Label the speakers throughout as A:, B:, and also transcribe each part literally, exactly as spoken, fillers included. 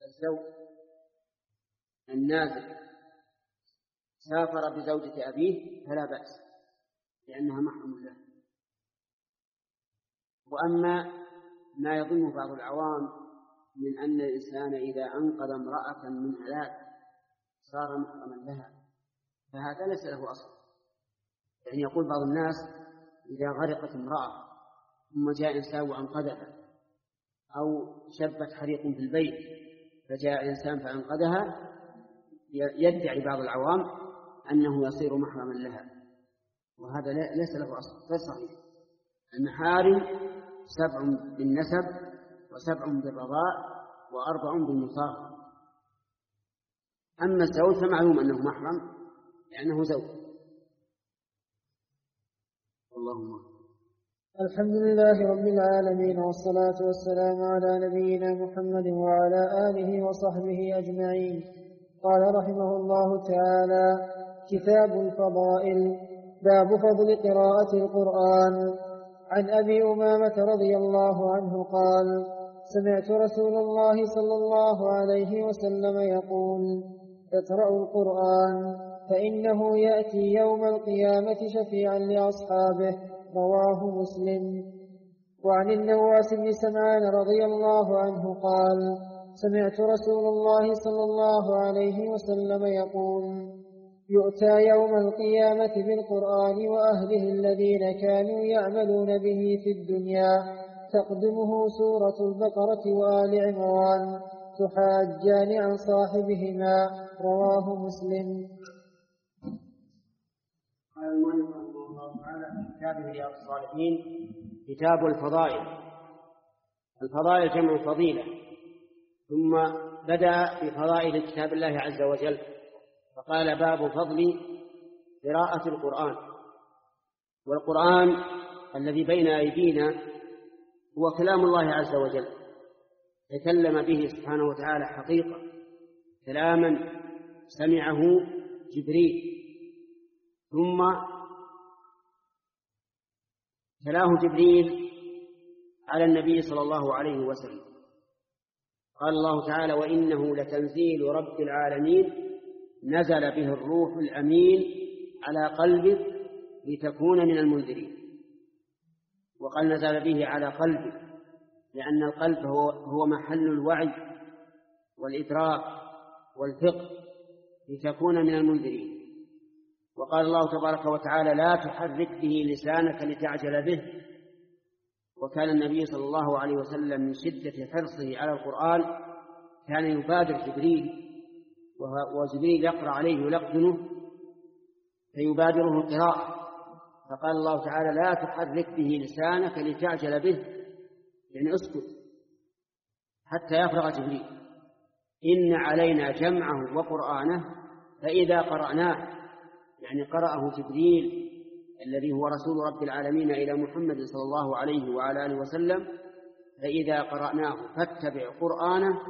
A: الزوج النازل سافر بزوجة أبيه فلا بأس لأنها محرم له. وأما ما يظن بعض العوام من أن الإنسان إذا أنقذ امرأة من هلاك صار محرما لها، فهذا ليس له أصل. يعني يقول بعض الناس إذا غرقت امرأة ثم جاء إنسان وأنقذها، أو شبت حريق في البيت فجاء إنسان فأنقذها، يدعي بعض العوام أنه يصير محرما لها، وهذا ليس له أصل، غير صحيح. المحارم سبع بالنسب وسبع بالرضاء وأربع بالنصاب. أما الزوج فمعلوم أنه محرم لأنه زوج. اللهم
B: الحمد لله رب العالمين، والصلاة والسلام على نبينا محمد وعلى آله وصحبه أجمعين. قال رحمه الله تعالى: كتاب الفضائل. باب فضل قراءة القرآن. عن أبي أمامة رضي الله عنه قال: سمعت رسول الله صلى الله عليه وسلم يقول: اقرأوا القرآن فإنه يأتي يوم القيامة شفيعا لأصحابه. رواه مسلم. وعن النواس بن سمعان رضي الله عنه قال: سمعت رسول الله صلى الله عليه وسلم يقول: يؤتى يوم القيامة بالقرآن وأهله الذين كانوا يعملون به في الدنيا، تقدمه سورة البقرة وآل عمران، تحاجان عن صاحبهما. رواه مسلم.
A: قال المؤلف رحمه الله تعالى في كتابه رياض الصالحين: كتاب الفضائل. الفضائل جمع فضيلة، ثم بدأ بفضائل كتاب الله عز وجل فقال: باب فضل قراءة القرآن. والقرآن الذي بين أيدينا هو كلام الله عز وجل، تكلم به سبحانه وتعالى حقيقة، كلاما سمعه جبريل ثم تلاه جبريل على النبي صلى الله عليه وسلم. قال الله تعالى: وإنه لتنزيل رب العالمين نزل به الروح الأمين على قلبك لتكون من المنذرين. وقال نزل به على قلبك لأن القلب هو, هو محل الوعي والإدراك والفقه، لتكون من المنذرين. وقال الله تبارك وتعالى: لا تحرك به لسانك لتعجل به. وكان النبي صلى الله عليه وسلم من شدة حرصه على القرآن كان يبادر جبريل، وجبريل يقرأ عليه ويلقنه فيبادره القراءة. فقال الله تعالى: لا تحرك به لسانك لتعجل به، يعني اسكت حتى يفرغ جبريل. إن علينا جمعه وقرآنه فإذا قرأناه، يعني قرأه جبريل الذي هو رسول رب العالمين إلى محمد صلى الله عليه وعلى آله وسلم، فإذا قرأناه فاتبع قرآنه،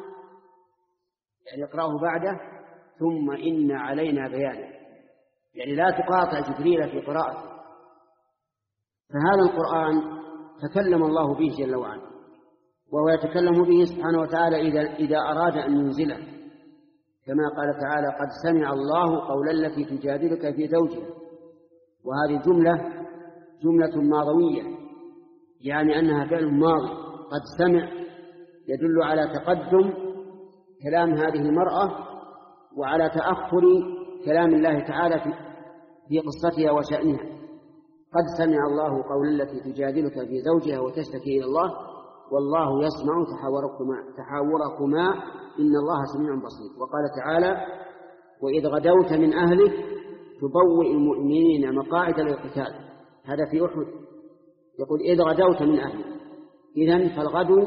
A: يعني اقرأه بعده، ثم إن علينا بيانه، يعني لا تقاطع جبريل في قراءته. فهذا القرآن تكلم الله به جل وعلا، وهو يتكلم به سبحانه وتعالى إذا, إذا أراد أن ينزله، كما قال تعالى: قد سمع الله قول التي تجادلك في زوجها. وهذه جملة جملة ماضوية، يعني أنها فعل ماضي. قد سمع يدل على تقدم كلام هذه المرأة وعلى تأخر كلام الله تعالى في قصتها وشأنها. قد سمع الله قول التي تجادلك في زوجها وتشتكي إلى الله والله يسمع تحاوركما, تحاوركما إن الله سميع بصير. وقال تعالى: وإذ غدوت من أهلك تبوئ المؤمنين مقاعد للقتال. هذا في أحد، يقول إذ غدوت من أهلك. إذن فالغدو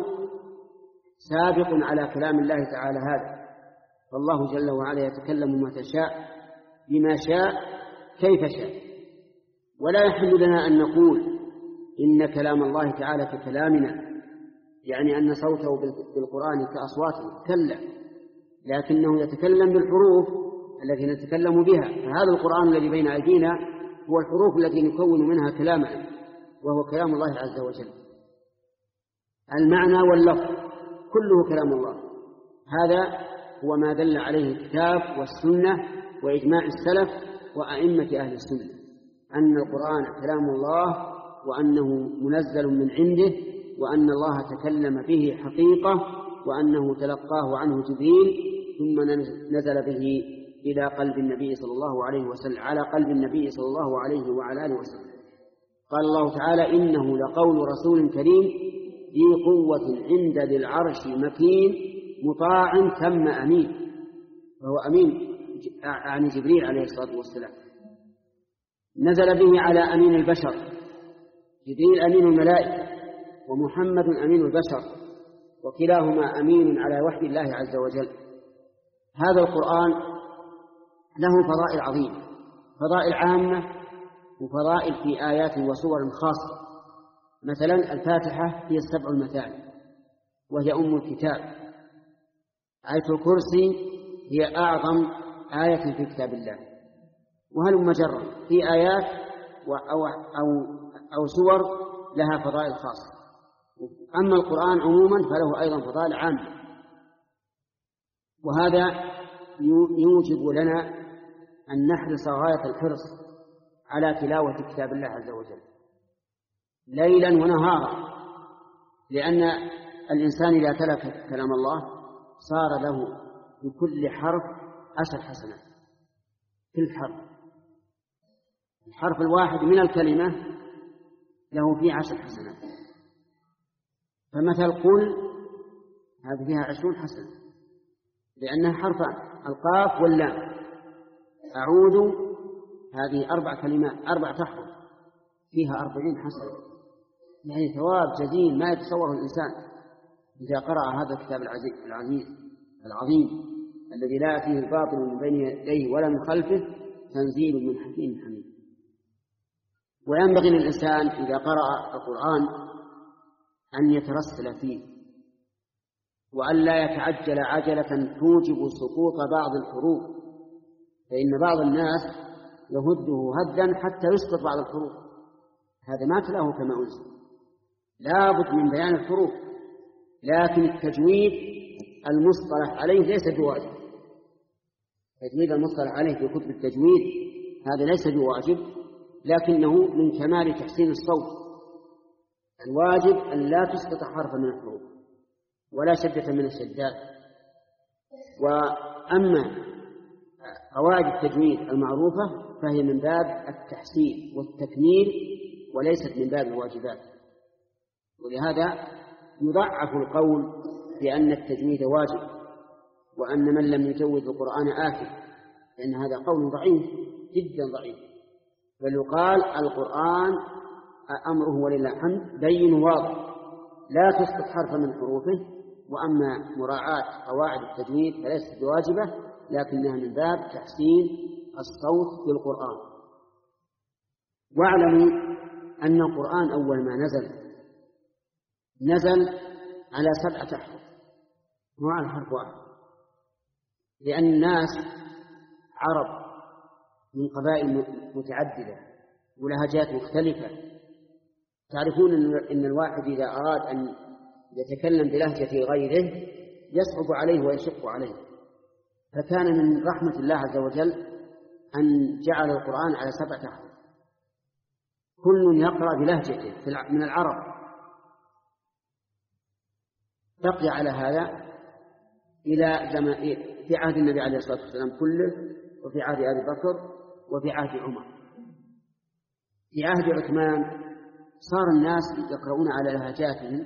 A: سابق على كلام الله تعالى هذا. فالله جل وعلا يتكلم متى شاء بما شاء كيف شاء، ولا يحل لنا أن نقول إن كلام الله تعالى ككلامنا، يعني أن صوته بالقرآن كأصواتنا، كلا، لكنه يتكلم بالحروف التي نتكلم بها. فهذا القرآن الذي بين أيدينا هو الحروف التي نكون منها كلامنا، وهو كلام الله عز وجل. المعنى واللفظ كله كلام الله. هذا هو ما دل عليه الكتاب والسنة وإجماع السلف وأئمة أهل السنة، أن القرآن كلام الله وأنه منزل من عنده، وأن الله تكلم به حقيقة، وأنه تلقاه عنه جبريل ثم نزل به إلى قلب النبي صلى الله عليه وسلم على قلب النبي صلى الله عليه وعلى آله وسلم. قال الله تعالى: إنه لقول رسول كريم ذي قوة عند ذي العرش مكين مطاع ثم أمين. وهو أمين عن جبريل عليه الصلاة والسلام. نزل به على أمين البشر، جبريل أمين الملائكة ومحمد أمين البشر، وكلاهما أمين على وحي الله عز وجل. هذا القرآن له فضائل عظيمة، فضائل عامة وفضائل في آيات وصور خاصة. مثلا الفاتحة هي السبع المثاني وهي أم الكتاب. آية الكرسي هي أعظم آية في كتاب الله. وهل مجرد في آيات أو, أو, أو سور لها فضائل خاصة. أما القرآن عموما فله أيضا فضائل عامة، وهذا يوجب لنا أن نحرص غاية الحرص على تلاوة كتاب الله عز وجل ليلا ونهارا، لأن الإنسان إذا تلا كلام الله صار له بكل حرف عشر حسنات. كل حرف، الحرف الواحد من الكلمة له فيه عشر حسنات. فمثل قل هذه فيها عشرون حسنة لأنها حرفان، القاف واللام. أعوذ هذه أربع كلمات، أربع تحرف فيها أربعين حسنة، يعني ثواب جزيل ما يتصوره الإنسان إذا قرأ هذا الكتاب العزيز العزيز العظيم الذي لا فيه الباطل من بين يديه ولا من خلفه، تنزيل من حكيم حميد. وينبغي للإنسان إذا قرأ القرآن أن يترسل فيه، وأن لا يتعجل عجلة توجب سقوط بعض الحروف، فإن بعض الناس يهده هدا حتى يسقط بعض الحروف، هذا ما تلاه كما أنزل. لا بد من بيان الحروف، لكن التجويد المصطلح عليه ليس بواجب. التجويد المصطلح عليه في كتب التجويد هذا ليس بواجب، لكنه من كمال تحسين الصوت. الواجب أن لا تسقط حرفا من الحروف ولا شدة من الشدات. وأما قواعد التجويد المعروفة فهي من باب التحسين والتكميل وليست من باب الواجبات. ولهذا يضعف القول بأن التجويد واجب وأن من لم يجود القرآن آثم، لأن هذا قول ضعيف جدا ضعيف. بل يقال القرآن أمره ولله الحمد بين واضح لا تسقط حرفا من حروفه. وأما مراعاة قواعد التجويد فليست بواجبة، لكنها من باب تحسين الصوت في القرآن. واعلموا أن القرآن أول ما نزل نزل على سبعة أحرف مو على حرف واحد، لأن الناس عرب من قبائل متعددة ولهجات مختلفة. تعرفون أن الواحد إذا أراد أن يتكلم بلهجة غيره يصعب عليه ويشق عليه، فكان من رحمة الله عز وجل أن جعل القرآن على سبعة أحرف كل يقرأ بلهجته من العرب. بقي على هذا إلى زمن في عهد النبي عليه الصلاة والسلام كله، وفي عهد أبي بكر، وفي عهد عمر. في عهد عثمان صار الناس يقرؤون على لهجاتهم،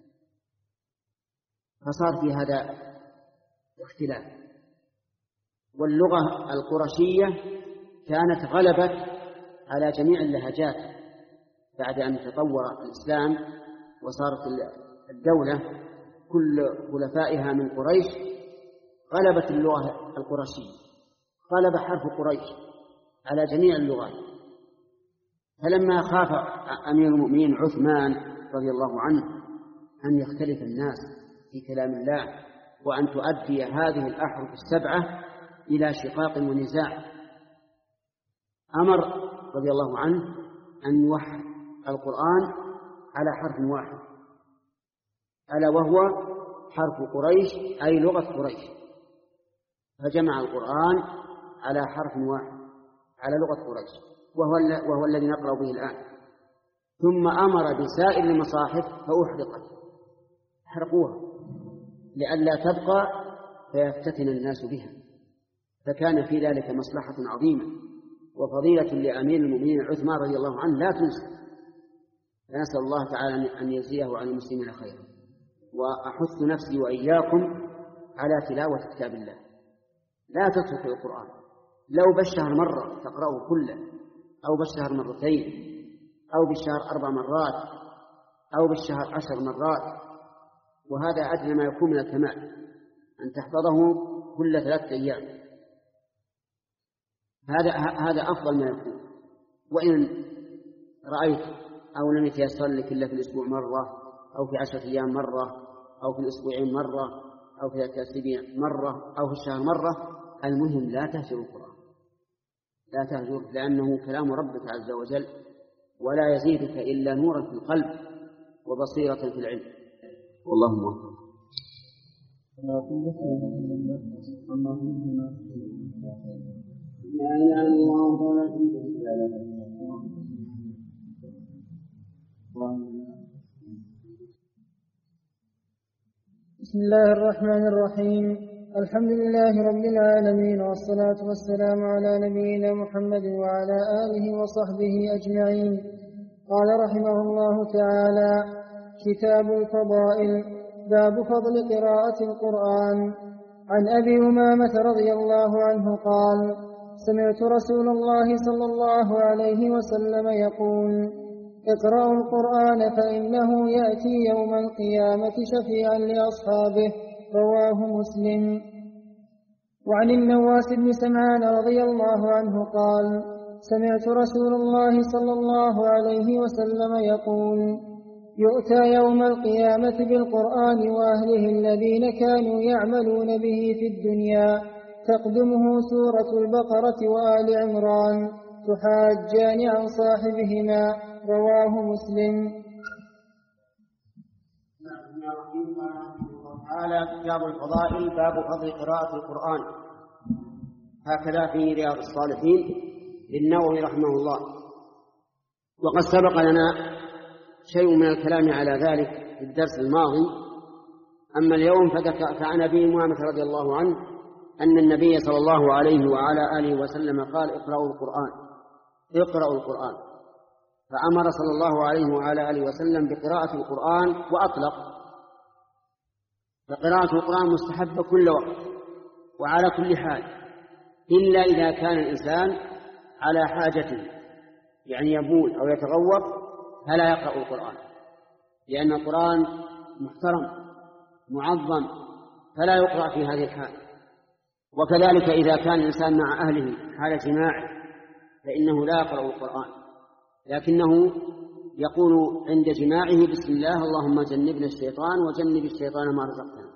A: فصار في هذا اختلاف. واللغة القرشية كانت غلبت على جميع اللهجات بعد أن تطور الإسلام وصارت الدولة كل خلفائها من قريش. غلبت اللغة القرشية، غلب حرف قريش على جميع اللغات. فلما خاف أمير المؤمنين عثمان رضي الله عنه أن يختلف الناس في كلام الله وأن تؤدي هذه الأحرف السبعة إلى شقاق ونزاع، أمر رضي الله عنه أن يوحد القرآن على حرف واحد، ألا وهو حرف قريش أي لغة قريش، فجمع القرآن على حرف واحد على لغة قريش، وهو, وهو الذي نقرأ به الآن. ثم أمر بسائر المصاحف فأحرقت، حرقوها لئلا تبقى فيفتتن الناس بها، فكان في ذلك مصلحة عظيمة وفضيلة لأمير المؤمنين عثمان رضي الله عنه لا تنسى. فنسأل الله تعالى أن يجزيه عن المسلمين خيرا. وأحث نفسي وإياكم على تلاوة كتاب الله، لا تتركوا القرآن، لو بالشهر مرة تقرأوا كله، أو بالشهر مرتين، أو بالشهر أربع مرات، أو بالشهر عشر مرات، وهذا أدنى ما يكون من الكمال، أن تحفظه كل ثلاثة أيام، هذا هذا أفضل ما يكون. وإن رأيت أو لم يتيسر لك إلا في الأسبوع مرة، أو في عشرة أيام مرة، أو في الأسبوعين مرة، أو في ثلاثة أسابيع مرة، أو في الشهر مرة، المهم لا تهجر القرآن، لا تهجر، لأنه كلام ربك عز وجل، ولا يزيدك إلا نورا في القلب وبصيرة في العلم. والله موفق.
B: بسم الله الرحمن الرحيم. الحمد لله رب العالمين، والصلاة والسلام على نبينا محمد وعلى آله وصحبه أجمعين. قال رحمه الله تعالى: كتاب الفضائل، باب فضل قراءة القرآن. عن أبي أمامة رضي الله عنه قال: سمعت رسول الله صلى الله عليه وسلم يقول: اقرأوا القرآن فإنه يأتي يوم القيامة شفيعا لأصحابه. رواه مسلم. وعن النواس بن سمعان رضي الله عنه قال: سمعت رسول الله صلى الله عليه وسلم يقول: يؤتى يوم القيامة بالقرآن وأهله الذين كانوا يعملون به في الدنيا، تقدمه سورة البقرة وآل عمران، تحاجان عن صاحبهما. رواه مسلم.
A: تعالى: كتاب الفضائل، باب فضل قراءة القرآن. هكذا في رياض الصالحين للنووي رحمه الله. وقد سبق لنا شيء من الكلام على ذلك في الدرس الماضي. أما اليوم فعن أبي أمامة رضي الله عنه أن النبي صلى الله عليه وعلى آله وسلم قال: اقرأوا القرآن، اقرأوا القرآن. فأمر صلى الله عليه وعلى آله وسلم بقراءة القرآن وأطلق. فقراءة القرآن مستحبة كل وقت وعلى كل حال، إلا إذا كان الإنسان على حاجته، يعني يبول أو يتغوط، فلا يقرأ القرآن، لأن القرآن محترم معظم فلا يقرأ في هذه الحال. وكذلك إذا كان الإنسان مع أهله حال جماعه فإنه لا يقرأ القرآن، لكنه يقول عند جماعه: بسم الله اللهم جنبنا الشيطان وجنب الشيطان ما رزقتنا.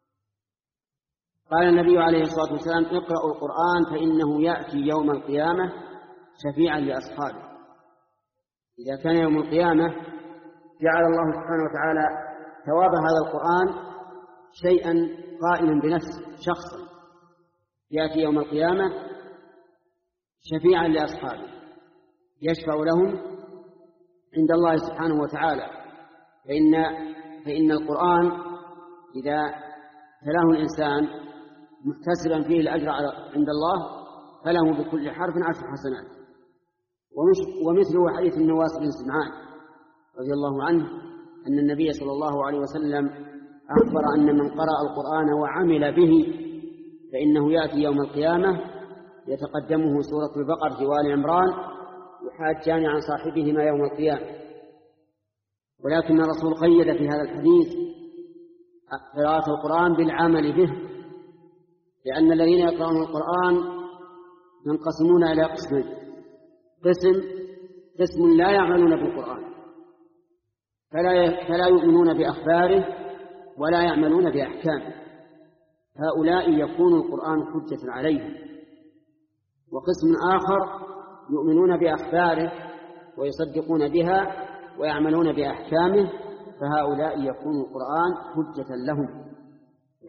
A: قال النبي عليه الصلاة والسلام: اقرأوا القرآن فإنه يأتي يوم القيامة شفيعا لأصحابه. إذا كان يوم القيامة جعل الله سبحانه وتعالى ثواب هذا القرآن شيئا قائما بنفسه شخصا، يأتي يوم القيامة شفيعا لأصحابه، يشفع لهم عند الله سبحانه وتعالى. فإن, فإن القرآن إذا تلاه الإنسان محتسبا فيه الأجر عند الله فله بكل حرف عشر حسنات. ومثله حديث النواس بن سمعان رضي الله عنه أن النبي صلى الله عليه وسلم أخبر أن من قرأ القرآن وعمل به فإنه يأتي يوم القيامة يتقدمه سورة البقرة وآل عمران، يحاجان عن صاحبهما يوم القيامة. ولكن الرسول قيد في هذا الحديث قراءة القرآن بالعمل به، لأن الذين يقرؤون القرآن ينقسمون إلى قسمين: قسم قسم لا يعملون بالقرآن فلا فلا يؤمنون بأخباره ولا يعملون بأحكامه، هؤلاء يكون القرآن حجة عليهم. وقسم آخر يؤمنون بأخباره ويصدقون بها ويعملون بأحكامه، فهؤلاء يكون القرآن حجة لهم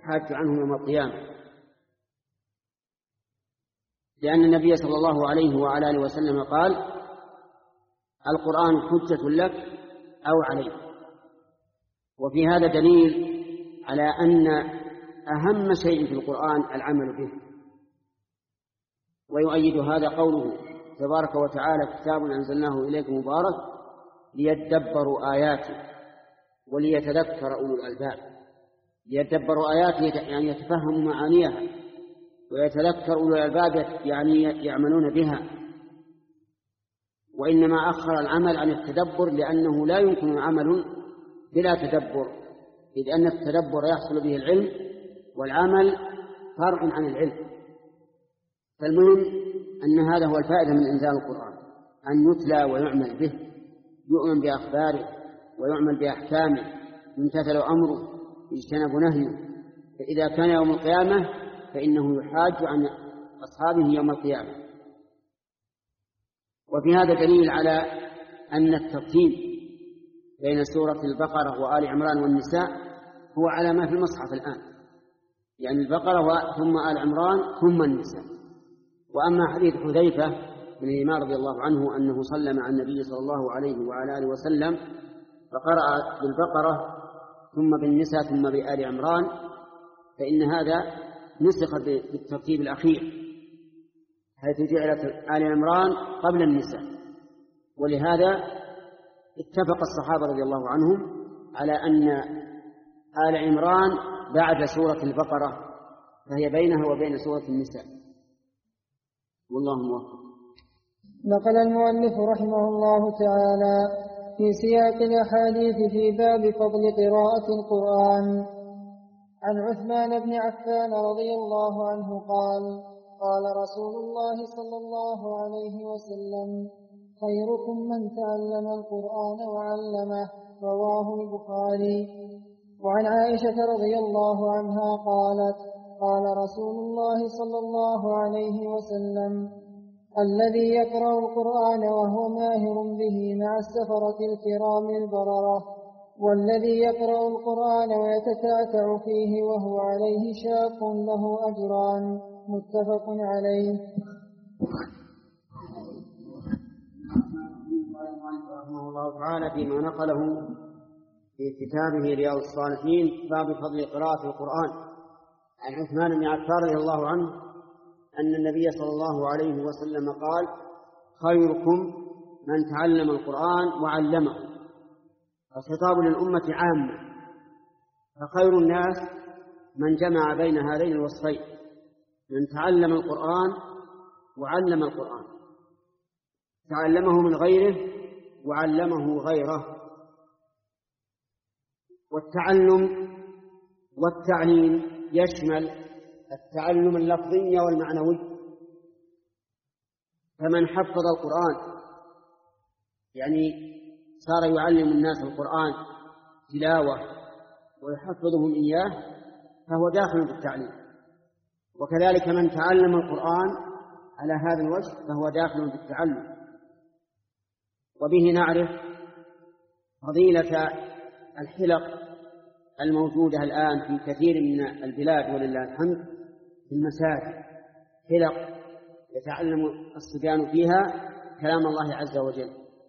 A: يحاج عنه يوم القيامة، لأن النبي صلى الله عليه وعلى آله وسلم قال: القرآن حجة لك أو عليك. وفي هذا دليل على أن أهم شيء في القرآن العمل به. ويؤيد هذا قوله تبارك وتعالى: كتاب أنزلناه إليك مبارك ليدبروا آياته وليتذكر أولو الألباب. ليدبروا آياته يعني يتفهموا معانيها، ويتذكر أولو الألباب يعني يعملون بها. وإنما أخر العمل عن التدبر لأنه لا يمكن عمل بلا تدبر، إذ أن التدبر يحصل به العلم، والعمل فرع عن العلم. فالمهم أن هذا هو الفائدة من إنزال القرآن، أن يتلى ويعمل به، يؤمن بأخباره ويعمل بأحكامه، يمتثل أمره يجتنب نهيه. فإذا كان يوم القيامة فإنه يحاج عن أصحابه يوم القيامة. وفي هذا دليل على أن الترتيب بين سورة البقرة وآل عمران والنساء هو على ما في المصحف الآن، يعني البقرة ثم آل عمران ثم النساء. وأما حديث حذيفة بن اليمان رضي الله عنه أنه صلى مع النبي صلى الله عليه وعلى آله وسلم فقرأ بالبقرة ثم بالنساء ثم بآل عمران، فإن هذا نسخ بالترتيب الأخير، حيث جعلت آل عمران قبل النساء. ولهذا اتفق الصحابة رضي الله عنهم على أن آل عمران بعد سورة البقرة، فهي بينها وبين سورة النساء. والله موفق.
B: نقل المؤلف رحمه الله تعالى في سياق الأحاديث في باب فضل قراءة القرآن عن عثمان بن عفان رضي الله عنه قال: قال رسول الله صلى الله عليه وسلم: خيركم من تعلم القرآن وعلمه. رواه البخاري. وعن عائشة رضي الله عنها قالت: قال رسول الله صلى الله عليه وسلم: الذي يقرأ القرآن وهو ماهر به مع السفرة الكرام البررة، والذي يقرأ القرآن ويتتعتع فيه وهو عليه شاق له أجران. متفق عليه.
A: رحمه الله تعالى فيما نقله في كتابه رياض الصالحين باب فضل قراءة القرآن عن عثمان بن عفان رضي الله عنه أن النبي صلى الله عليه وسلم قال: خيركم من تعلم القرآن وعلمه. الخطاب للأمة عامة، فخير الناس من جمع بين هذين الوصفين: من تعلم القرآن وعلم القرآن، تعلمه من غيره وعلمه غيره. والتعلم والتعليم يشمل التعلم اللفظي والمعنوي. فمن حفظ القرآن يعني صار يعلم الناس القرآن تلاوة ويحفظهم إياه فهو داخل في التعليم. وكذلك من تعلم القرآن على هذا الوجه فهو داخل في التعلم. وبه نعرف فضيلة الحلق الموجودة الآن في كثير من البلاد ولله الحمد في المساجد، حلق يتعلم الصبيان فيها كلام الله عز وجل.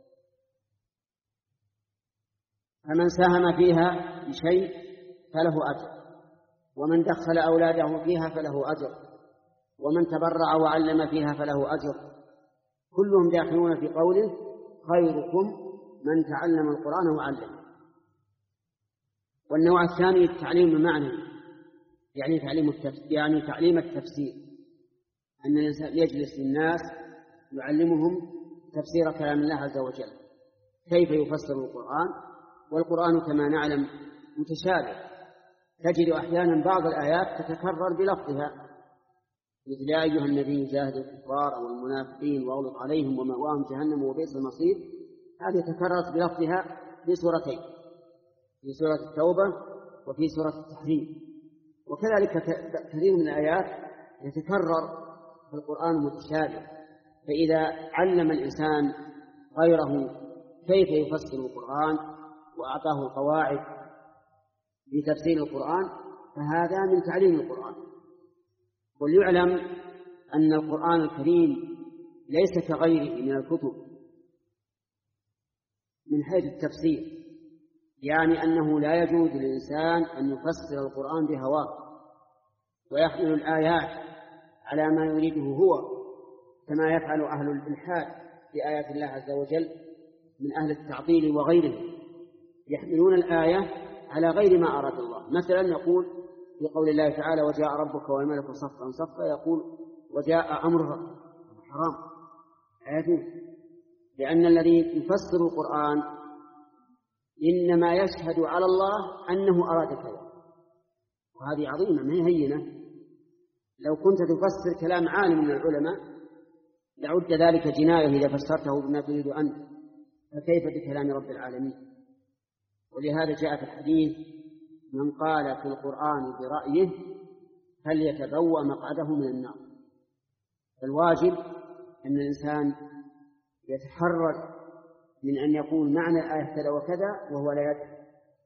A: فمن ساهم فيها بشيء فله أجر، ومن دخل أولاده فيها فله أجر، ومن تبرع وعلم فيها فله أجر. كلهم داخلون في قوله: خيركم من تعلم القرآن وعلمه. والنوع الثاني التعليم المعنوي، يعني تعليم التفسير، يعني تعليم التفسير، أن الإنسان يجلس للناس يعلمهم تفسير كلام الله عز وجل، كيف يفسر القرآن. والقرآن كما نعلم متشابه، تجد أحيانا بعض الآيات تتكرر بلفظها، مثل: يا أيها النبي جاهد الكفار أو المنافقين واغلظ عليهم ومأواهم جهنم وبئس المصير. هذه تكررت بلفظها في سورتين، في سورة التوبة وفي سورة التحريم. وكذلك كثير من الآيات يتكرر في القرآن متشابه. فإذا علم الإنسان غيره كيف يفسر القرآن وأعطاه القواعد لتفسير القرآن فهذا من تعليم القرآن. وليعلم أن القرآن الكريم ليس كغيره من الكتب من حيث التفسير، يعني أنه لا يجوز للإنسان أن يفسر القرآن بهواه ويحمل الآيات على ما يريده هو، كما يفعل أهل الإلحاد في آيات الله عز وجل من أهل التعطيل وغيرهم، يحملون الآية على غير ما أراد الله. مثلا يقول في قول الله تعالى وجاء ربك والملك صفا صفا، يقول وجاء أمر حرام، لا يجوز، لأن الذي يفسر القرآن إنما يشهد على الله أنه أراد كذا، وهذه عظيمة ما هي هينة. لو كنت تفسر كلام عالم من العلماء لعد ذلك جناية إذا فسرته بما تريد أنت، فكيف بكلام رب العالمين؟ ولهذا جاء في الحديث من قال في القرآن برأيه فليتبوأ مقعده من النار. فالواجب أن الإنسان يتحرر من أن يقول معنى الآية كذا وكذا وهو لا يدري.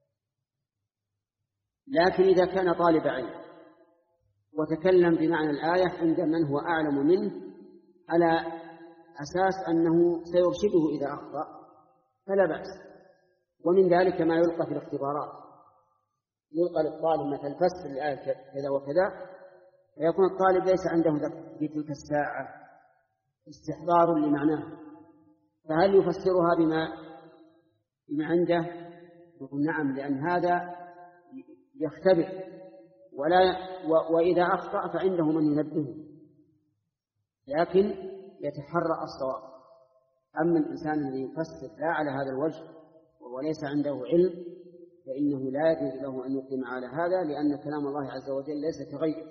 A: لكن إذا كان طالب علم وتكلم بمعنى الآية عند من هو أعلم منه على أساس أنه سيرشده إذا أخطأ فلا بأس. ومن ذلك ما يلقى في الاختبارات، يلقى للطالب مثل فسر الآية كذا وكذا، فيكون الطالب ليس عنده في تلك الساعة استحضار لمعناه، فهل يفسرها بما بما عنده؟ يقول نعم، لأن هذا يختبر، ولا وإذا أخطأ فعنده من ينبهه، لكن يتحرى الصواب. أما الإنسان الذي يفسر لا على هذا الوجه وهو ليس عنده علم فإنه لا يجوز له أن يقيم على هذا، لأن كلام الله عز وجل ليس كغيره.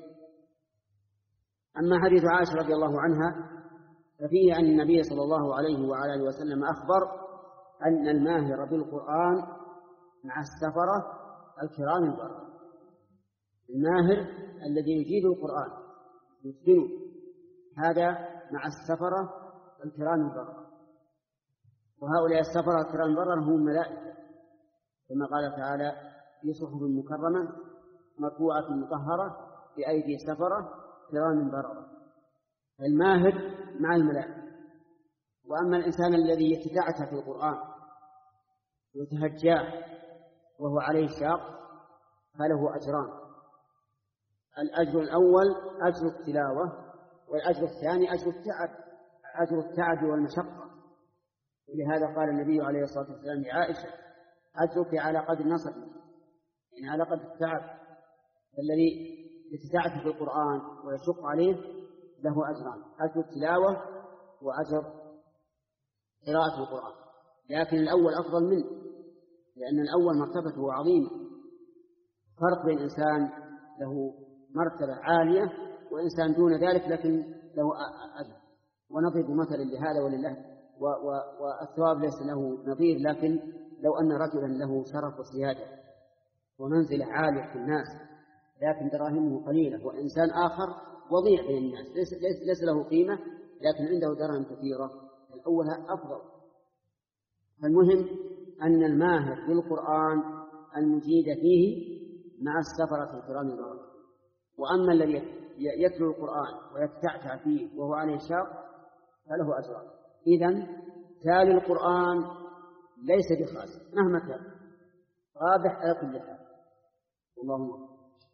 A: أما حديث عائشة رضي الله عنها ففيه أن النبي صلى الله عليه وعلى آله وسلم أخبر أن الماهر بالقرآن مع السفرة الكرام البررة. الماهر الذي يجيد القرآن يتقنه هذا مع السفرة الكرام البررة، وهؤلاء السفرة الكرام البررة هم الملائكة، كما قال تعالى في صحف مكرمة مرفوعة مطهرة بأيدي سفرة كرام بررة. الماهر مع الملائكة. وأما الإنسان الذي يتكعت في القرآن ويتهجاه وهو عليه شاق فله أجران: الأجر الأول أجر التلاوة، والأجر الثاني أجر التعب أجر التعب والمشقة. ولهذا قال النبي عليه الصلاة والسلام لعائشة: أجرك على قدر نصرك، يعني على قدر التعب. الذي يتتعب في القرآن ويشق عليه له أجران: أجر التلاوة وأجر قراءة القرآن. لكن الأول أفضل منه، لأن الأول مرتبته عظيمة. فرق بين إنسان له مرتبة عالية وإنسان دون ذلك لكن له أجر. ونضرب مثلا لهذا ولله، والثواب ليس له نظير. لكن لو أن رجلا له شرف وسيادة ومنزلة عالية في الناس لكن دراهمه قليلة، وإنسان آخر وضيع بين الناس ليس, ليس, ليس له قيمة لكن عنده دراهم كثيرة، الأول أفضل. فالمهم أن الماهر بالقرآن المجيد فيه مع السفرة الكرام البررة. وأما الذي يتلو القرآن ويتعتع فيه وهو عليه شاق فله أجران. إذن تالي القرآن ليس بخاسر مهما كان، رابح على كل حال. اللهم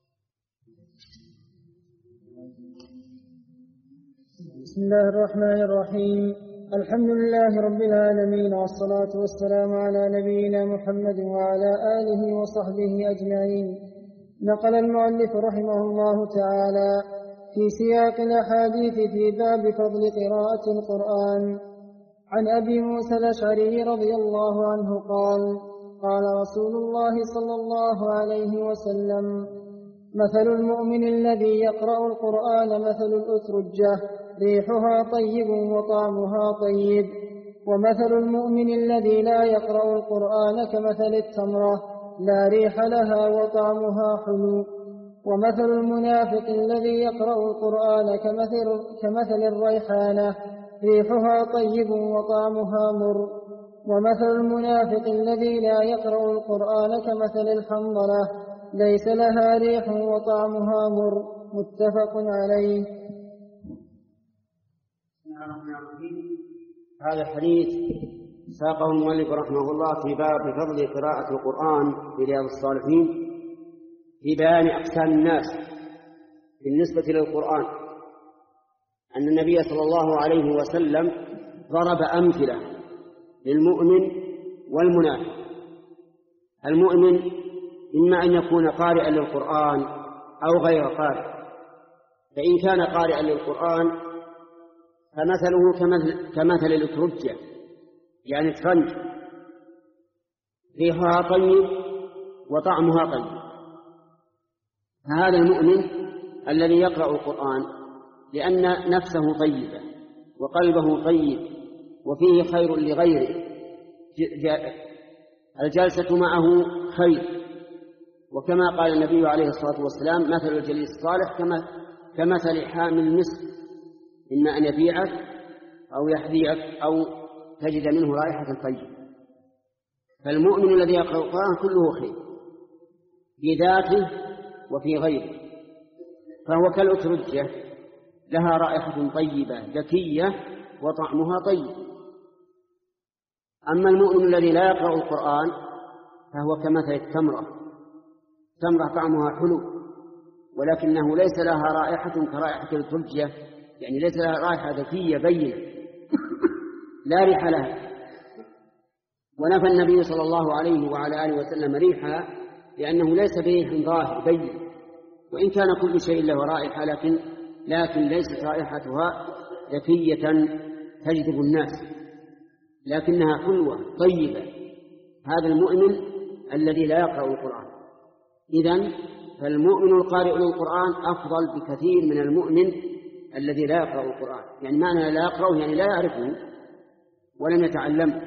B: بسم الله الرحمن الرحيم. الحمد لله رب العالمين، والصلاة والسلام على نبينا محمد وعلى آله وصحبه أجمعين. نقل المؤلف رحمه الله تعالى في سياق الأحاديث في باب فضل قراءة القرآن عن أبي موسى الأشعري رضي الله عنه قال: قال رسول الله صلى الله عليه وسلم: مثل المؤمن الذي يقرأ القرآن مثل الأترجة ريحها طيب وطعمها طيب، ومثل المؤمن الذي لا يقرأ القرآن كمثل التمرة لا ريح لها وطعمها حلو، ومثل المنافق الذي يقرأ القرآن كمثل, كمثل الريحانة ريحها طيب وطعمها مر، ومثل المنافق الذي لا يقرأ القرآن كمثل الحنظلة ليس لها ريح وطعمها مر. متفق عليه.
A: هذا الحديث ساقه المؤلف رحمه الله في باب فضل قراءة القرآن في رياض الصالحين في بيان أقسام الناس بالنسبة للقرآن، أن النبي صلى الله عليه وسلم ضرب أمثلة للمؤمن والمنافق. المؤمن إما أن يكون قارئا للقرآن أو غير قارئ، فإن كان قارئا للقرآن فمثله كمثل, كمثل الأترجة، يعني ترنج ريحها طيب وطعمها طيب. فهذا المؤمن الذي يقرأ القرآن لأن نفسه طيبة وقلبه طيب وفيه خير لغيره، الجلسة معه خير، وكما قال النبي عليه الصلاة والسلام مثل الجليس الصالح كمثل حامل المسك، إما أن يبيعك أو يحذيك أو تجد منه رائحة طيبة. فالمؤمن الذي يقرأ القرآن كله خير في ذاته وفي غيره، فهو كالأترجة لها رائحة طيبة ذكية وطعمها طيب. أما المؤمن الذي لا يقرأ القرآن فهو كمثل التمرة، تمرة طعمها حلو ولكنه ليس لها رائحة كرائحة الأترجة، يعني ليس لها رائحة ذكية بينة لا ريح لها. ونفى النبي صلى الله عليه وعلى آله وسلم ريحها لأنه ليس بريح ظاهر بين، وإن كان كل شيء له رائحة لكن لكن ليست رائحتها ذكية تجذب الناس، لكنها حلوة طيبة. هذا المؤمن الذي لا يقرأ القرآن. إذن فالمؤمن القارئ للقرآن أفضل بكثير من المؤمن الذي لا يقرأ القرآن، يعني معنى لا يقرأه يعني لا يعرفه ولم يتعلمه.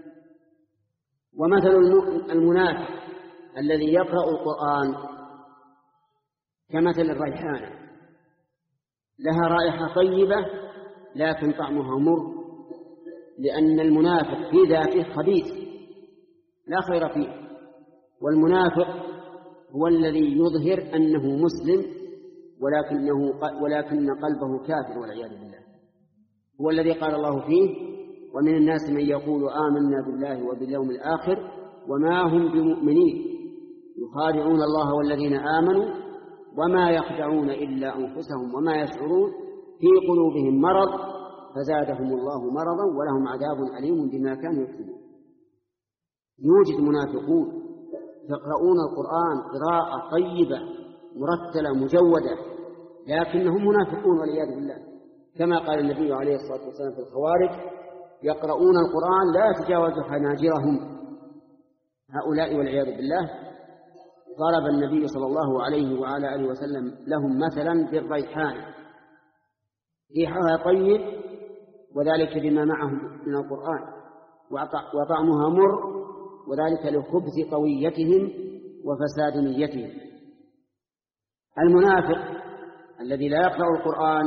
A: ومثل المنافق الذي يقرأ القرآن كمثل الريحانة، لها رائحة طيبة لكن طعمها مر، لأن المنافق في ذاته خبيث لا خير فيه. والمنافق هو الذي يظهر أنه مسلم ولكنه ولكن قلبه كافر والعياذ بالله، هو الذي قال الله فيه: ومن الناس من يقول آمنا بالله وباليوم الآخر وما هم بمؤمنين يخادعون الله والذين آمنوا وما يخدعون إلا أنفسهم وما يشعرون في قلوبهم مرض فزادهم الله مرضا ولهم عذاب أليم بما كانوا يكذبون. يوجد منافقون يقرؤون القرآن قراءة طيبة مرتلة مجودة لكنهم منافقون والعياذ بالله، كما قال النبي عليه الصلاة والسلام في الخوارج: يقرؤون القرآن لا يتجاوز حناجرهم. هؤلاء والعياذ بالله ضرب النبي صلى الله عليه وعلى آله وسلم لهم مثلا بالريحان، ريحها طيب وذلك بما معه من القرآن، وطعمها مر وذلك لخبث طويتهم وفساد نيتهم. المنافق الذي لا يقرأ القرآن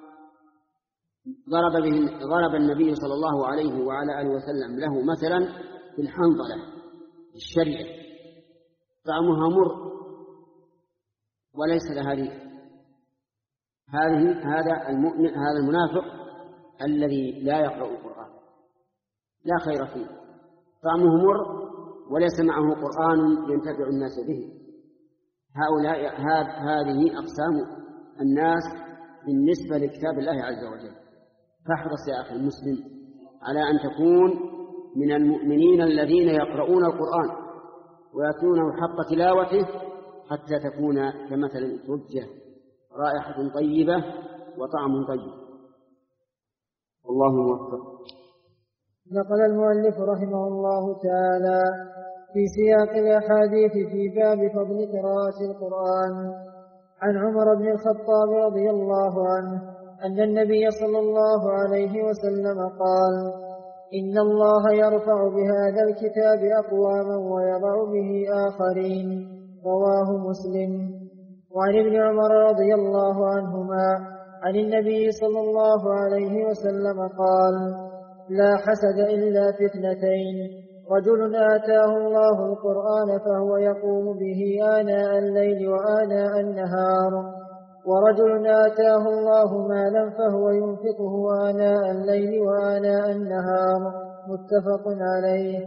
A: ضرب به ضرب النبي صلى الله عليه وعلى آله وسلم له مثلا في الحنظلة الشريعة، طعمها مر وليس لها ريح. هذه هذا المؤمن هذا المنافق الذي لا يقرأ القرآن لا خير فيه، طعمه مر وليس معه قرآن ينتفع الناس به. هؤلاء هذه أقسام الناس بالنسبة لكتاب الله عز وجل. فاحرص يا أخي المسلم على أن تكون من المؤمنين الذين يقرؤون القرآن ويتلونه حق تلاوته حتى تكون كمثل الأترجة، رائحة طيبة وطعم طيب. والله موفق.
B: نقل المؤلف رحمه الله تعالى في سياق الأحاديث في باب فضل قراءة القرآن عن عمر بن الخطاب رضي الله عنه أن النبي صلى الله عليه وسلم قال: إن الله يرفع بهذا الكتاب أقواما ويضع به آخرين. رواه مسلم. وعن ابن عمر رضي الله عنهما عن النبي صلى الله عليه وسلم قال: لا حسد إلا في اثنتين: رجل آتاه الله القرآن فهو يقوم به آناء الليل وآناء النهار ورجل آتاه الله مالا فهو ينفقه آناء الليل وآناء النهار متفق عليه.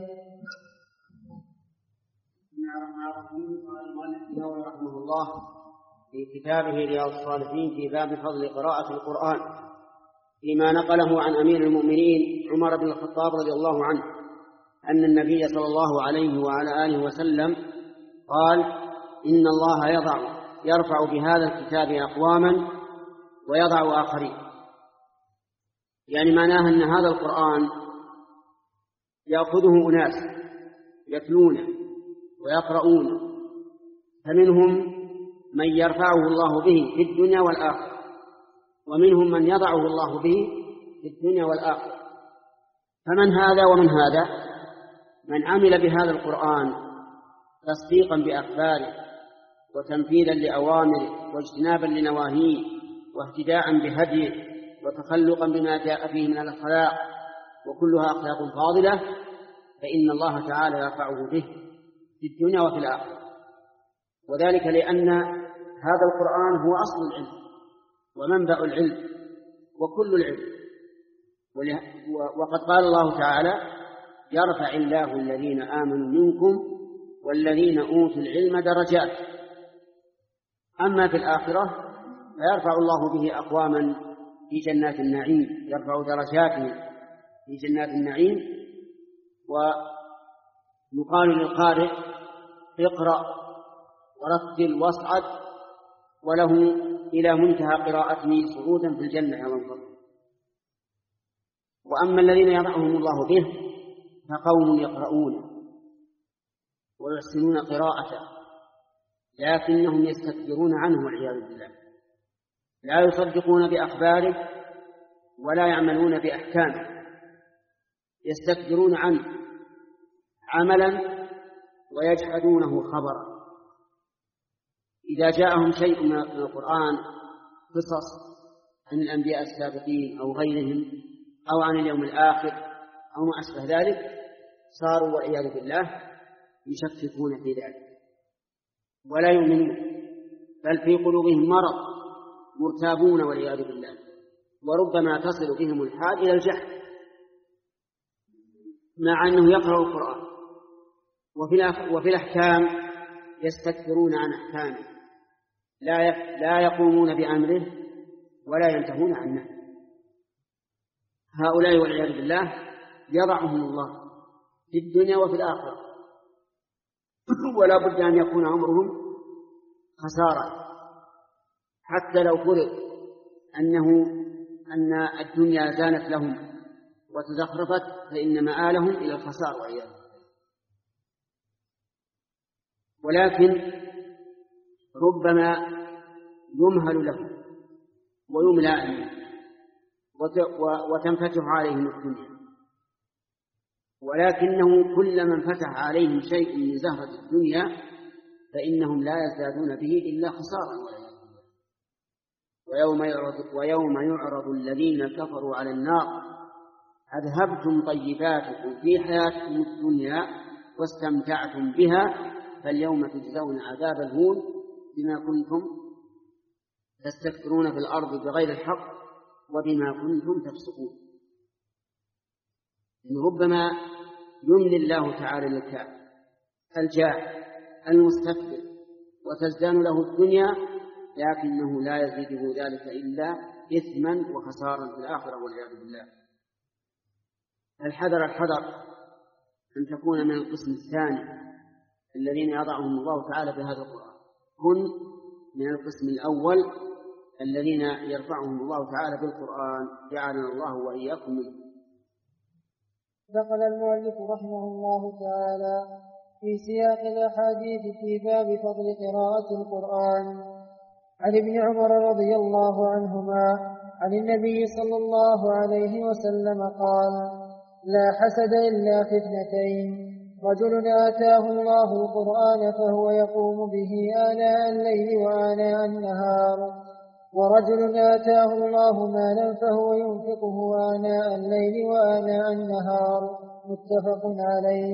A: قال المؤلف رحمه الله في كتابه رياض الصالحين في باب فضل قراءة القرآن فيما نقله عن أمير المؤمنين عمر بن الخطاب رضي الله عنه أن النبي صلى الله عليه وعلى آله وسلم قال: إن الله يضع يرفع بهذا الكتاب أقواما ويضع آخرين. يعني معناها أن هذا القرآن يأخذه أناس يتلونه ويقرؤونه، فمنهم من يرفعه الله به في الدنيا والآخرة، ومنهم من يضعه الله به في الدنيا والآخرة. فمن هذا ومن هذا؟ من عمل بهذا القرآن تصديقا بأخباره وتنفيذا لأوامره واجتنابا لنواهيه واهتداء بهديه وتخلقا بما جاء فيه من الأخلاق وكلها أخلاق فاضلة، فإن الله تعالى يرفعه به في الدنيا وفي الآخرة. وذلك لأن هذا القرآن هو أصل العلم ومنبع العلم وكل العلم. وقد قال الله تعالى: يرفع الله الذين آمنوا منكم والذين أوتوا العلم درجات. أما في الآخرة فيرفع الله به أقواما في جنات النعيم، يرفع درجاتهم في جنات النعيم. ويقال للقارئ: اقرأ ورتل واصعد، وله إلى منتهى قراءته صعودا في الجنة والفضل. وأما الذين يضعهم الله به فقوم يقرؤون ويحسنون قراءته لكنهم يستكبرون عنه والعياذ بالله، لا يصدقون بأخباره ولا يعملون بأحكامه، يستكبرون عنه عملا ويجحدونه خبرا. إذا جاءهم شيء من القرآن، قصص عن الأنبياء السابقين أو غيرهم أو عن اليوم الآخر أو ما أشبه ذلك، صاروا والعياذ بالله يشككون في ذلك ولا يؤمنون، بل في قلوبهم مرض، مرتابون والعياذ بالله، وربما تصل بهم الحال إلى الجهل مع أنه يقرأ القرآن. وفي الأحكام يستكبرون عن أحكامه، لا يقومون بأمره ولا ينتهون عن نهيه. هؤلاء والعياذ بالله يضعهم الله في الدنيا وفي الآخرة، ولا بد أن يكون أمرهم خسارة. حتى لو فرض أنه أن الدنيا زانت لهم وتزخرفت فإن مآلهم إلى الخسار والعياذ بالله. ولكن ربما يمهل لهم ويملى عليهم وتنفتح عليهم الدنيا، ولكنه كلما انفتح عليهم شيء من زهرة الدنيا فإنهم لا يزدادون به إلا خسارا. ويوم يعرض, ويوم يعرض الذين كفروا على النار أذهبتم طيباتكم في حياتكم الدنيا واستمتعتم بها فاليوم تجزون عذاب الهون بما كنتم تستكبرون في الأرض بغير الحق وبما كنتم تفسقون. إن ربما يملي الله تعالى للكافر الجاهل المستكبر وتزدان له الدنيا، لكنه لا يزيده ذلك إلا إثما وخسارا في الآخرة والعياذ بالله. الحذر الحذر أن تكون من القسم الثاني الذين يضعهم الله تعالى بهذا القرآن، كن من القسم الأول الذين يرفعهم الله تعالى بالقرآن، جعلنا الله وإياكم منه.
B: نقل المؤلف رحمه الله تعالى في سياق الأحاديث في باب فضل قراءة القرآن عن ابن عمر رضي الله عنهما عن النبي صلى الله عليه وسلم قال: لا حسد إلا في اثنتين: رجل آتاه الله القرآن فهو يقوم به آناء الليل وآناء النهار، ورجل آتاه الله مالا فهو ينفقه آناء الليل وآناء النهار، متفق عليه.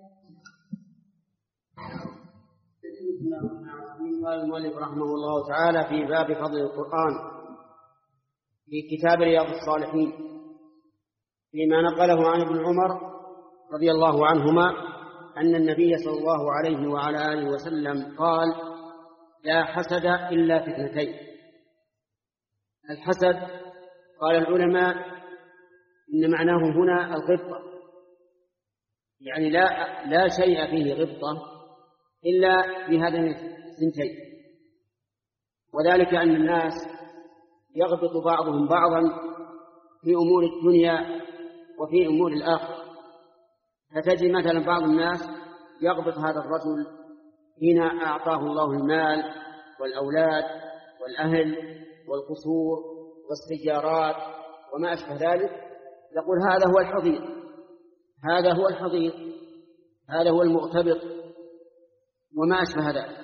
A: قال المؤلف رحمه الله تعالى في باب فضل القرآن في كتاب رياض الصالحين فيما نقله عن ابن عمر رضي الله عنهما أن النبي صلى الله عليه وعلى آله وسلم قال: لا حسد إلا في اثنتين. الحسد قال العلماء إن معناه هنا الغبطة، يعني لا, لا شيء فيه غبطة إلا في هذين الثنتين، وذلك أن الناس يغبط بعضهم بعضا في أمور الدنيا وفي أمور الآخرة. فتجد مثلا بعض الناس يغبط هذا الرجل حين أعطاه الله المال والأولاد والأهل والقصور والسيارات وما أشبه ذلك، يقول هذا هو الحضيض، هذا هو الحضيض، هذا هو المغتبط وما أشبه ذلك.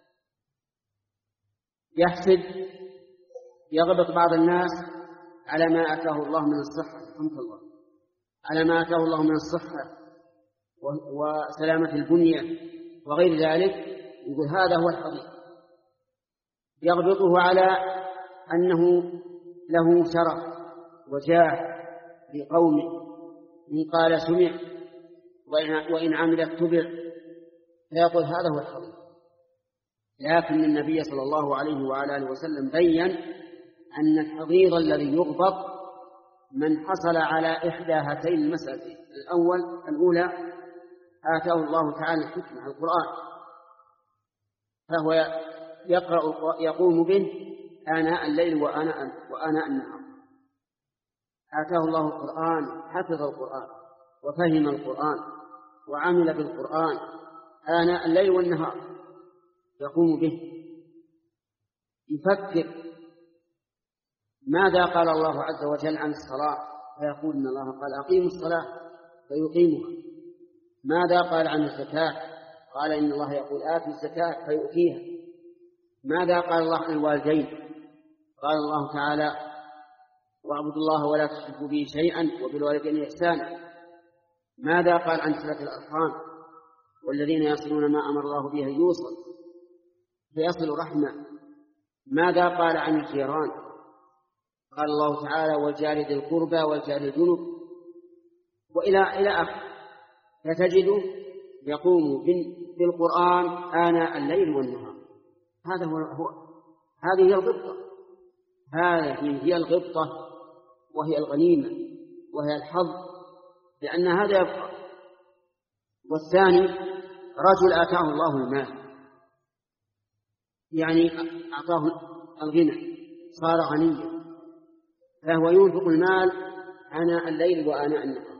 A: يحسد، يغبط بعض الناس على ما آتاه الله من الصحة، رحمك الله، على ما آتاه الله من الصحة وسلامة البنية وغير ذلك، يقول هذا هو الحضيض. يغبطه على أنه له شرف وجاه في قومه، إن قال سمع وإن عمل اتبع، فيقول هذا هو الحضيض. لكن النبي صلى الله عليه وعلى آله وسلم بين أن الحضيض الذي يغبط من حصل على إحدى هاتين المسألتين: الأول الأولى آتاه الله تعالى الحكمة القرآن، فهو يقرأ يقوم به آناء الليل وآناء وآناء النهار. آتاه الله القرآن، حفظ القرآن وفهم القرآن وعمل بالقرآن آناء الليل والنهار، يقوم به، يفكر ماذا قال الله عز وجل عن الصلاة، فيقول إن الله قال أقيموا الصلاة فيقيمها. ماذا قال عن الزكاة؟ قال إن الله يقول آتوا الزكاة فيؤتيها. ماذا قال الله عن الوالدين؟ قال الله تعالى واعبدوا الله ولا تشركوا به شيئا وبالوالدين إحسانا. ماذا قال عن صلة الأرحام والذين يصلون ما أمر الله به يوصل فيصل رحمة؟ ماذا قال عن الجيران؟ قال الله تعالى والجار ذي القربى والجار الجنب وإلى إلى آخره. فتجد يقوم بالقرآن آناء الليل والنهار. هذا هو, هو هذه هي الغبطة، هذه هي الغبطة وهي الغنيمة وهي الحظ، لأن هذا يبقى. والثاني رجل آتاه الله المال، يعني أعطاه الغنى صار غنيا، فهو ينفق المال آناء الليل وآناء النهار،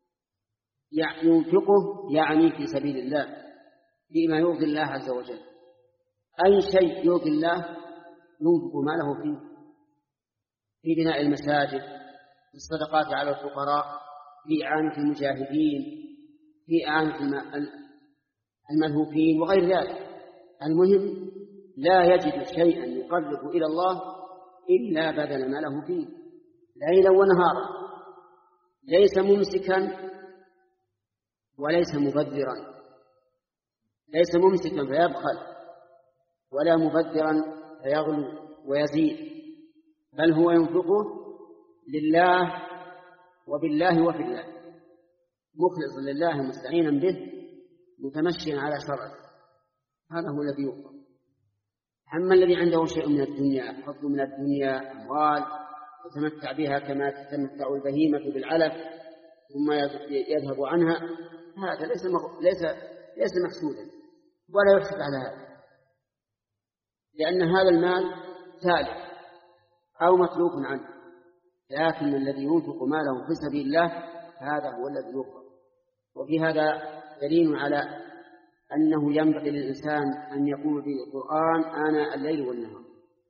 A: ينفقه يعني في سبيل الله فيما يرضي الله عز وجل. أي شيء يرضي الله ينفق ماله فيه، في بناء المساجد، في الصدقات على الفقراء، في إعانة المجاهدين، في إعانة الملهوفين وغير ذلك. المهم لا يجد شيئا يقرب إلى الله إلا بذل ماله فيه ليلا ونهارا، ليس ممسكا وليس مبذرا، ليس ممسكا فيبخل ولا مبذرا فيغلو ويزيد، بل هو ينفقه لله وبالله وفي الله، مخلصا لله مستعينا به متمشيا على شرعه. هذا هو الذي يوفق. أما الذي عنده شيء من الدنيا، حظ من الدنيا، أموال يتمتع بها كما تتمتع البهيمة بالعلف ثم يذهب عنها، هذا ليس ليس ليس محسودا ولا يحسد على هذا، لأن هذا المال تالف أو متلوف عنه. لكن الذي ينفق ماله في سبيل الله هذا هو الذي يوفق. وفي هذا دليل على أنه ينبغي للإنسان أن يقوم بالقرآن آناء الليل والنهار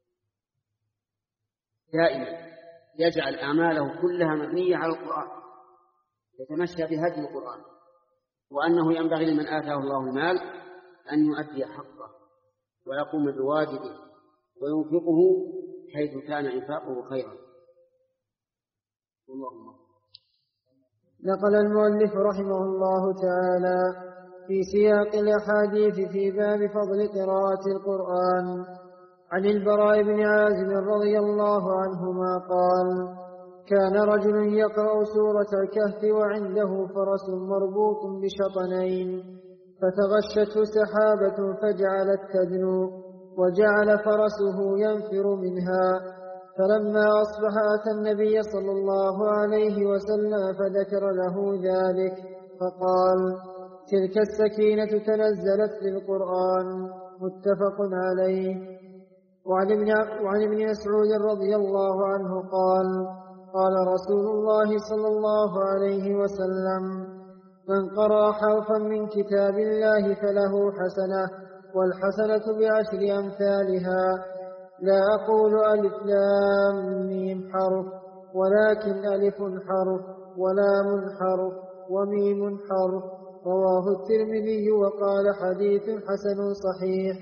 A: دائما، يجعل أعماله كلها مبنية على القرآن، يتمشى بهدي القرآن، وأنه ينبغي لمن آتاه الله المال أن يؤدي حقه ويقوم بواجبه وينفقه حيث كان إنفاقه خيرا. اللهم
B: نقل المؤلف رحمه الله تعالى في سياق الأحاديث في باب فضل قراءة القرآن عن البراء بن عازب رضي الله عنهما قال: كان رجل يقرأ سورة الكهف وعنده فرس مربوط بشطنين، فتغشته سحابة فجعلت تدنو، وجعل فرسه ينفر منها. فلما أصبح أتى النبي صلى الله عليه وسلم فذكر له ذلك، فقال: تلك السكينة تنزلت للقرآن. متفق عليه. وعن ابن, وعن ابن مسعود رضي الله عنه قال: قال رسول الله صلى الله عليه وسلم: من قرأ حرفا من كتاب الله فله حسنة، والحسنة بعشر أمثالها. لا أقول ألف لام ميم حرف، ولكن ألف حرف ولام حرف وميم حرف. رواه الترمذي وقال: حديث حسن صحيح.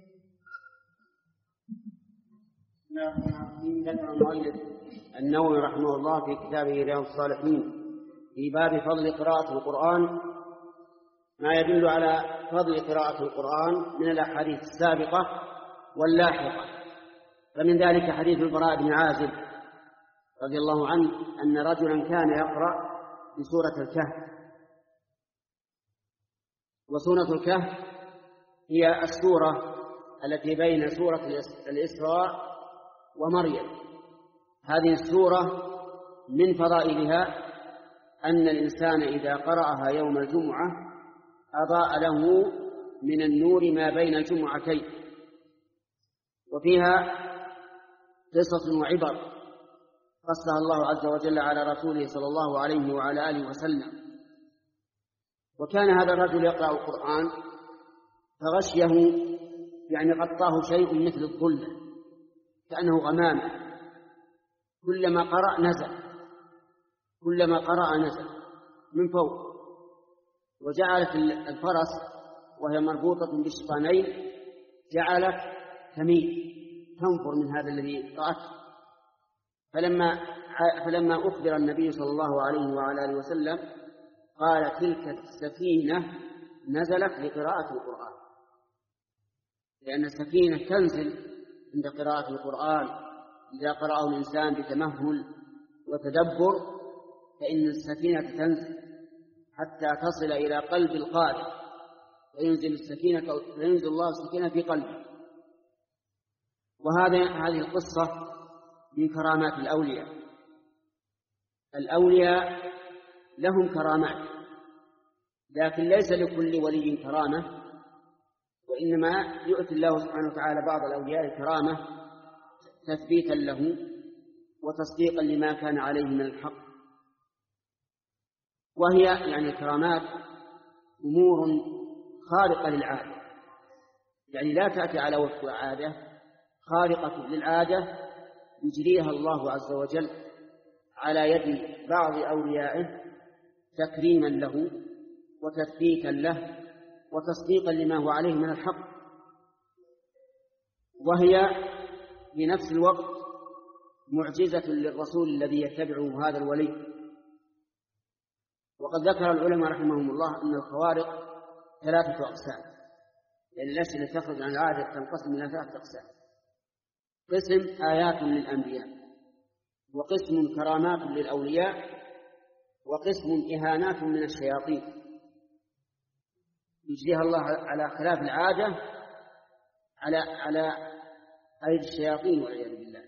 A: ذكر المؤلف النووي رحمه الله في كتابه رياض الصالحين في باب فضل قراءة القرآن ما يدل على فضل قراءة القرآن من الأحاديث السابقة واللاحقة. فمن ذلك حديث البراء بن عازب رضي الله عنه أن رجلا كان يقرأ بسورة الكهف. وسورة الكهف هي السورة التي بين سورة الإسراء ومريم. هذه السورة من فضائلها أن الإنسان إذا قرأها يوم الجمعة أضاء له من النور ما بين الجمعتين. وفيها قصص وعبر قصها الله عز وجل على رسوله صلى الله عليه وعلى آله وسلم. وكان هذا الرجل يقرأ القرآن فغشيه، يعني غطاه شيء مثل الظلة كأنه غمامة، كلما قرأ نزل كلما قرأ نزل من فوق. وجعلت الفرس وهي مربوطة بالشطانين جعلت تميل تنفر من هذا الذي رأته. فلما فلما أخبر النبي صلى الله عليه وعلى آله وسلم قال: تلك السكينة نزلت لقراءة القرآن. لأن السكينة تنزل عند قراءة القرآن إذا قرأه الإنسان بتمهل وتدبر، فإن السكينة تنزل حتى تصل إلى قلب القارئ، وينزل السكينة وينزل الله السكينة في قلبه. وهذا هذه القصة من كرامات الأولياء. الأولياء لهم كرامات، لكن ليس لكل ولي كرامة، وإنما يؤتي الله سبحانه وتعالى بعض الأولياء الكرامة تثبيتا له وتصديقا لما كان عليه من الحق. وهي يعني الكرامات أمور خارقة للعادة، يعني لا تأتي على وفق عادة، خارقة للعادة يجريها الله عز وجل على يد بعض أوليائه تكريما له وتثبيتا له وتصديقا لما هو عليه من الحق. وهي بنفس الوقت معجزة للرسول الذي يتبعه هذا الولي. وقد ذكر العلماء رحمهم الله أن الخوارق ثلاثة أقسام، لأن الأشياء التي تخرج عن العادة تنقسم إلى ثلاثة أقسام: قسم آيات للأنبياء، وقسم كرامات للأولياء، وقسم إهانات من الشياطين يجريها الله على خلاف العادة على على أيدي الشياطين والعياذ بالله.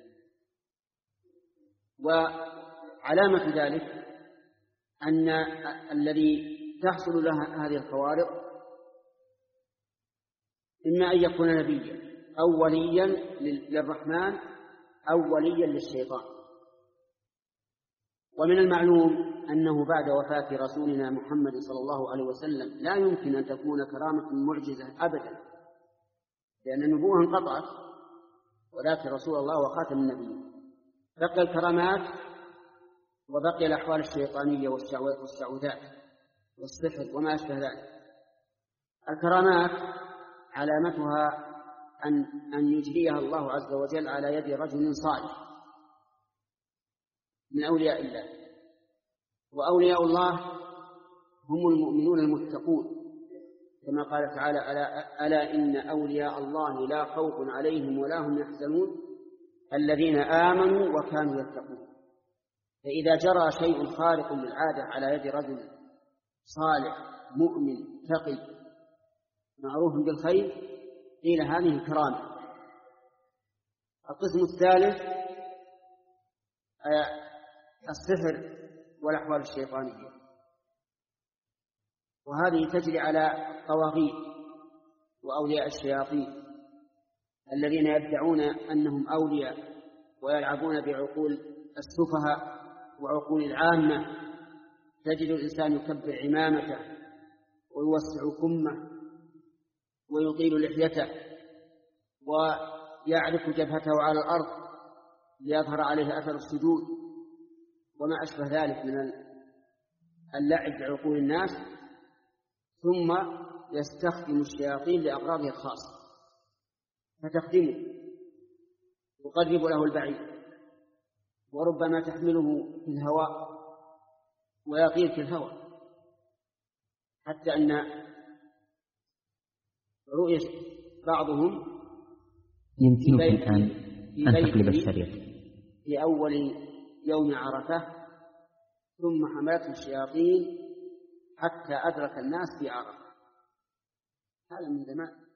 A: وعلامة ذلك أن الذي تحصل له هذه الخوارق إما أن يكون نبيا أو وليا للرحمن أو وليا للشيطان. ومن المعلوم أنه بعد وفاة رسولنا محمد صلى الله عليه وسلم لا يمكن أن تكون كرامة معجزة أبدا، لأن النبوة انقطعت، ولكن رسول الله وخاتم النبيين. بقي الكرامات وبقي الأحوال الشيطانية والسعودات والسحر وما أشبه ذلك. الكرامات علامتها أن أن يجريها الله عز وجل على يد رجل صالح من أولياء الله، وأولياء الله هم المؤمنون المتقون، كما قال تعالى: ألا, ألا إن أولياء الله لا خوف عليهم ولا هم يحزنون الذين آمنوا وكانوا يتقون. فإذا جرى شيء خارق للعادة على يد رجل صالح مؤمن تقي معروف بالخير قيل هذه كرامة. القسم الثالث السحر والأحوال الشيطانية، وهذه تجري على الطواغيت وأولياء الشياطين الذين يدعون أنهم أولياء ويلعبون بعقول السفهاء وعقول العامة. تجد الإنسان يكبر عمامته ويوسع كمه ويطيل لحيته ويعرف جبهته على الأرض ليظهر عليه أثر السجود وما أشبه ذلك من اللعب بعقول الناس، ثم يستخدم الشياطين لأغراضه الخاصة فتخدمه وقرب له البعيد، وربما تحمله في الهواء ويطير في الهواء، حتى أن رؤية بعضهم
C: يمكنك الآن أن تقلب الشريط
A: في أول يوم عرفة ثم حملته الشياطين حتى أدرك الناس في عرفة. هذا من زمان.